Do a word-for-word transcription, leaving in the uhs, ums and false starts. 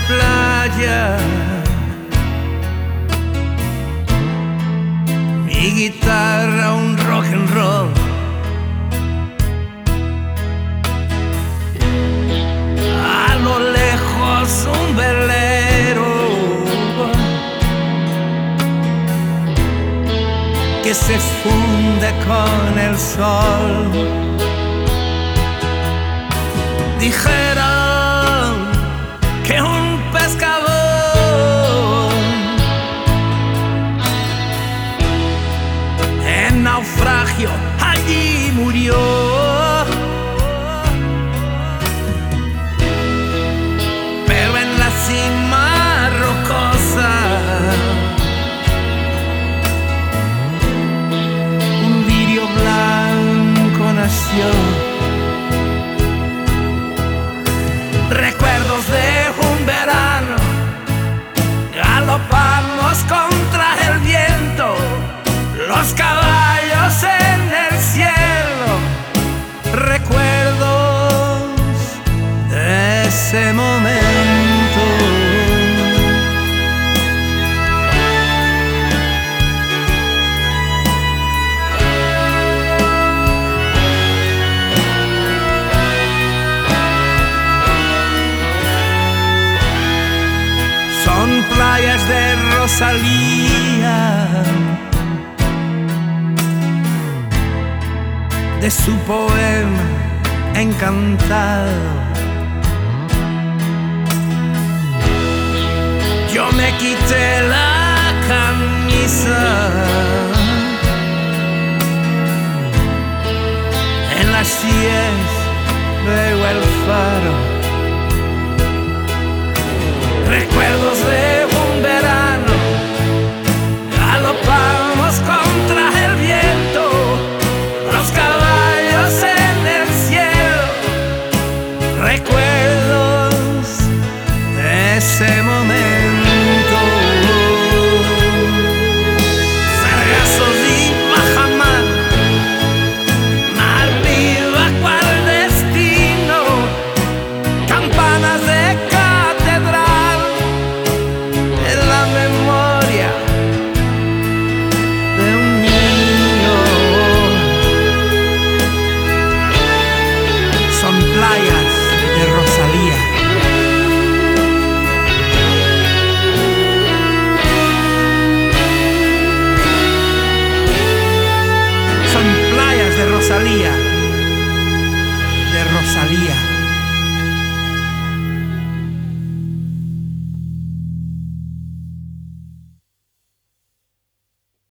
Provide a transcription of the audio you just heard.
playa, mi guitarra un rock and roll. A lo lejos un velero que se funde con el sol. Dijeron que un pescador en naufragio allí murió. Pero en la cima rocosa un lirio blanco nació. Recuerdos de un verano, galopamos contra el viento, los caballos en el cielo. Recuerdos de ese momento. Son playas de Rosalía, de su poema encantado. Yo me quité la camisa, en las sienes veo el faro. Recuerdos de un verano, galopamos contra el viento, los caballos en el cielo. Recuerdos de ese momento. Sargazos y bajamar, mar viva cual destino, campanas de playas de Rosalía. Son playas de Rosalía, de Rosalía.